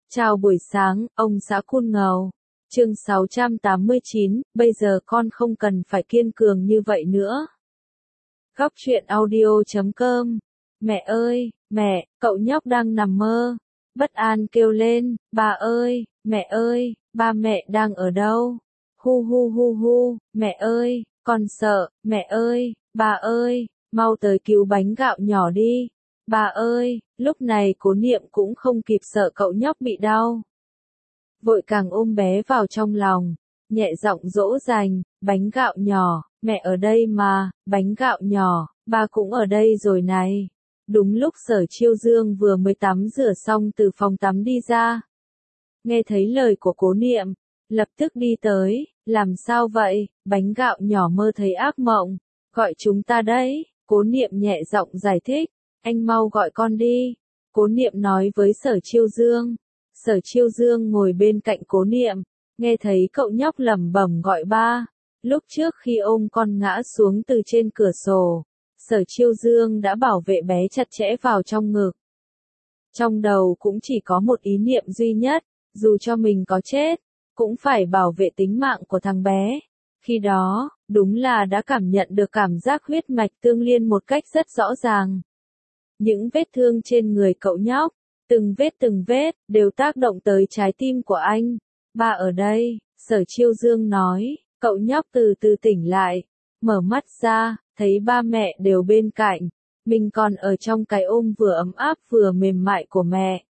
Chào buổi sáng, ông xã Kun Ngầu. Chương 689, bây giờ con không cần phải kiên cường như vậy nữa. Góc truyện audio.com. Mẹ ơi, mẹ, cậu nhóc đang nằm mơ. Bất an kêu lên, bà ơi, ba mẹ đang ở đâu? Hu hu hu hu, mẹ ơi, con sợ, mẹ ơi, ba ơi, mau tới cứu bánh gạo nhỏ đi. Bà ơi, lúc này Cố Niệm cũng không kịp sợ cậu nhóc bị đau. Vội càng ôm bé vào trong lòng, nhẹ giọng dỗ dành, bánh gạo nhỏ, mẹ ở đây mà, bánh gạo nhỏ, ba cũng ở đây rồi này. Đúng lúc Sở Chiêu Dương vừa mới tắm rửa xong từ phòng tắm đi ra. Nghe thấy lời của Cố Niệm, lập tức đi tới, làm sao vậy, bánh gạo nhỏ mơ thấy ác mộng, gọi chúng ta đấy, Cố Niệm nhẹ giọng giải thích. Anh mau gọi con đi. Cố Niệm nói với Sở Chiêu Dương. Sở Chiêu Dương ngồi bên cạnh Cố Niệm, nghe thấy cậu nhóc lẩm bẩm gọi ba. Lúc trước khi ôm con ngã xuống từ trên cửa sổ, Sở Chiêu Dương đã bảo vệ bé chặt chẽ vào trong ngực. Trong đầu cũng chỉ có một ý niệm duy nhất, dù cho mình có chết, cũng phải bảo vệ tính mạng của thằng bé. Khi đó, đúng là đã cảm nhận được cảm giác huyết mạch tương liên một cách rất rõ ràng. Những vết thương trên người cậu nhóc, từng vết, đều tác động tới trái tim của anh. Ba ở đây, Sở Chiêu Dương nói, cậu nhóc từ từ tỉnh lại, mở mắt ra, thấy ba mẹ đều bên cạnh, mình còn ở trong cái ôm vừa ấm áp vừa mềm mại của mẹ.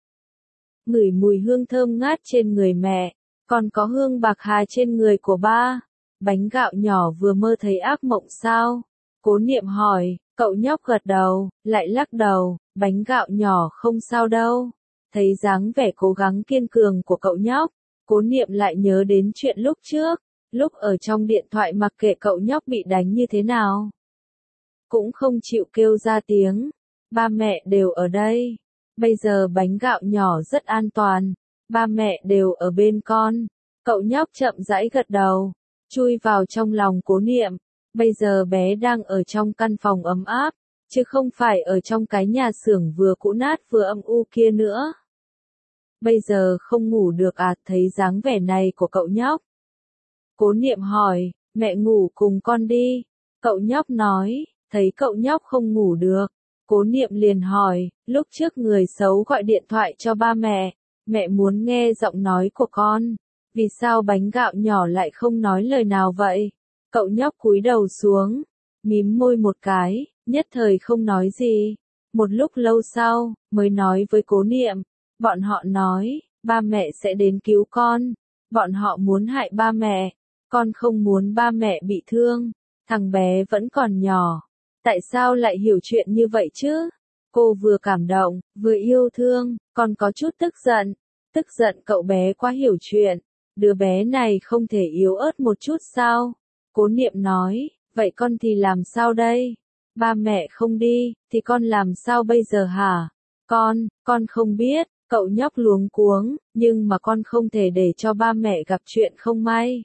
Ngửi mùi hương thơm ngát trên người mẹ, còn có hương bạc hà trên người của ba. Bánh gạo nhỏ vừa mơ thấy ác mộng sao? Cố Niệm hỏi. Cậu nhóc gật đầu, lại lắc đầu, bánh gạo nhỏ không sao đâu. Thấy dáng vẻ cố gắng kiên cường của cậu nhóc, Cố Niệm lại nhớ đến chuyện lúc trước, lúc ở trong điện thoại mặc kệ cậu nhóc bị đánh như thế nào. Cũng không chịu kêu ra tiếng, ba mẹ đều ở đây. Bây giờ bánh gạo nhỏ rất an toàn, ba mẹ đều ở bên con. Cậu nhóc chậm rãi gật đầu, chui vào trong lòng Cố Niệm. Bây giờ bé đang ở trong căn phòng ấm áp, chứ không phải ở trong cái nhà xưởng vừa cũ nát vừa âm u kia nữa. Bây giờ không ngủ được à? Thấy dáng vẻ này của cậu nhóc. Cố Niệm hỏi, mẹ ngủ cùng con đi. Cậu nhóc nói, thấy cậu nhóc không ngủ được. Cố Niệm liền hỏi, lúc trước người xấu gọi điện thoại cho ba mẹ muốn nghe giọng nói của con. Vì sao bánh gạo nhỏ lại không nói lời nào vậy? Cậu nhóc cúi đầu xuống, mím môi một cái, nhất thời không nói gì. Một lúc lâu sau, mới nói với Cố Niệm, bọn họ nói, ba mẹ sẽ đến cứu con. Bọn họ muốn hại ba mẹ, con không muốn ba mẹ bị thương. Thằng bé vẫn còn nhỏ, tại sao lại hiểu chuyện như vậy chứ? Cô vừa cảm động, vừa yêu thương, còn có chút tức giận cậu bé quá hiểu chuyện. Đứa bé này không thể yếu ớt một chút sao? Cố Niệm nói, vậy con thì làm sao đây? Ba mẹ không đi, thì con làm sao bây giờ hả? Con không biết, cậu nhóc luống cuống, nhưng mà con không thể để cho ba mẹ gặp chuyện không may.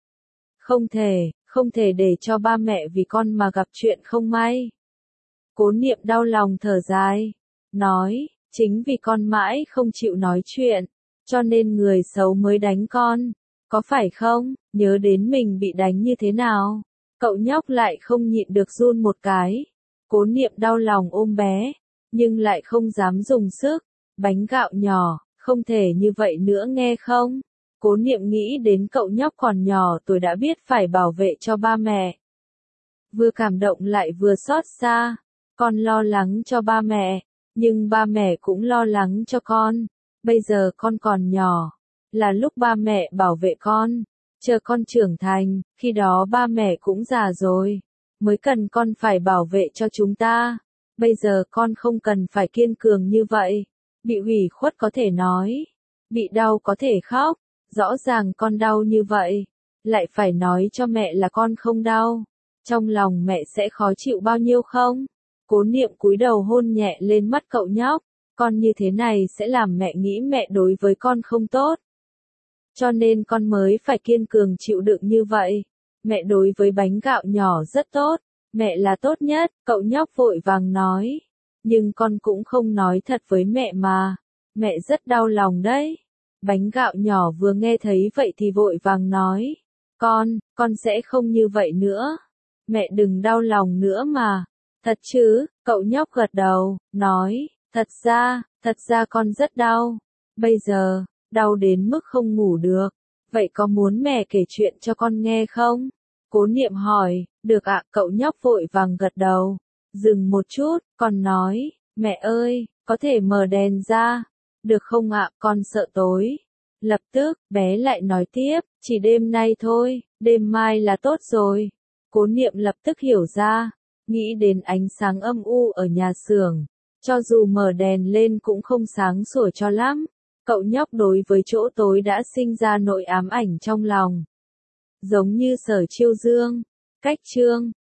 Không thể để cho ba mẹ vì con mà gặp chuyện không may. Cố Niệm đau lòng thở dài, nói, chính vì con mãi không chịu nói chuyện, cho nên người xấu mới đánh con. Có phải không? Nhớ đến mình bị đánh như thế nào? Cậu nhóc lại không nhịn được run một cái. Cố Niệm đau lòng ôm bé, nhưng lại không dám dùng sức. Bánh gạo nhỏ, không thể như vậy nữa nghe không? Cố Niệm nghĩ đến cậu nhóc còn nhỏ tuổi đã biết phải bảo vệ cho ba mẹ. Vừa cảm động lại vừa xót xa. Con lo lắng cho ba mẹ, nhưng ba mẹ cũng lo lắng cho con. Bây giờ con còn nhỏ, là lúc ba mẹ bảo vệ con. Chờ con trưởng thành, khi đó ba mẹ cũng già rồi, mới cần con phải bảo vệ cho chúng ta. Bây giờ con không cần phải kiên cường như vậy. Bị ủy khuất có thể nói, bị đau có thể khóc. Rõ ràng con đau như vậy, lại phải nói cho mẹ là con không đau. Trong lòng mẹ sẽ khó chịu bao nhiêu không? Cố Niệm cúi đầu hôn nhẹ lên mắt cậu nhóc. Con như thế này sẽ làm mẹ nghĩ mẹ đối với con không tốt. Cho nên con mới phải kiên cường chịu đựng như vậy. Mẹ đối với bánh gạo nhỏ rất tốt. Mẹ là tốt nhất, cậu nhóc vội vàng nói. Nhưng con cũng không nói thật với mẹ mà. Mẹ rất đau lòng đấy. Bánh gạo nhỏ vừa nghe thấy vậy thì vội vàng nói. Con sẽ không như vậy nữa. Mẹ đừng đau lòng nữa mà. Thật chứ, cậu nhóc gật đầu, nói, thật ra con rất đau. Bây giờ, đau đến mức không ngủ được. Vậy có muốn mẹ kể chuyện cho con nghe không? Cố Niệm hỏi, được ạ, cậu nhóc vội vàng gật đầu. Dừng một chút, con nói, mẹ ơi, có thể mở đèn ra. Được không ạ, con sợ tối. Lập tức, bé lại nói tiếp, chỉ đêm nay thôi, đêm mai là tốt rồi. Cố Niệm lập tức hiểu ra, nghĩ đến ánh sáng âm u ở nhà xưởng. Cho dù mở đèn lên cũng không sáng sủa cho lắm. Cậu nhóc đối với chỗ tối đã sinh ra nỗi ám ảnh trong lòng. Giống như Sở Chiêu Dương. Cách chương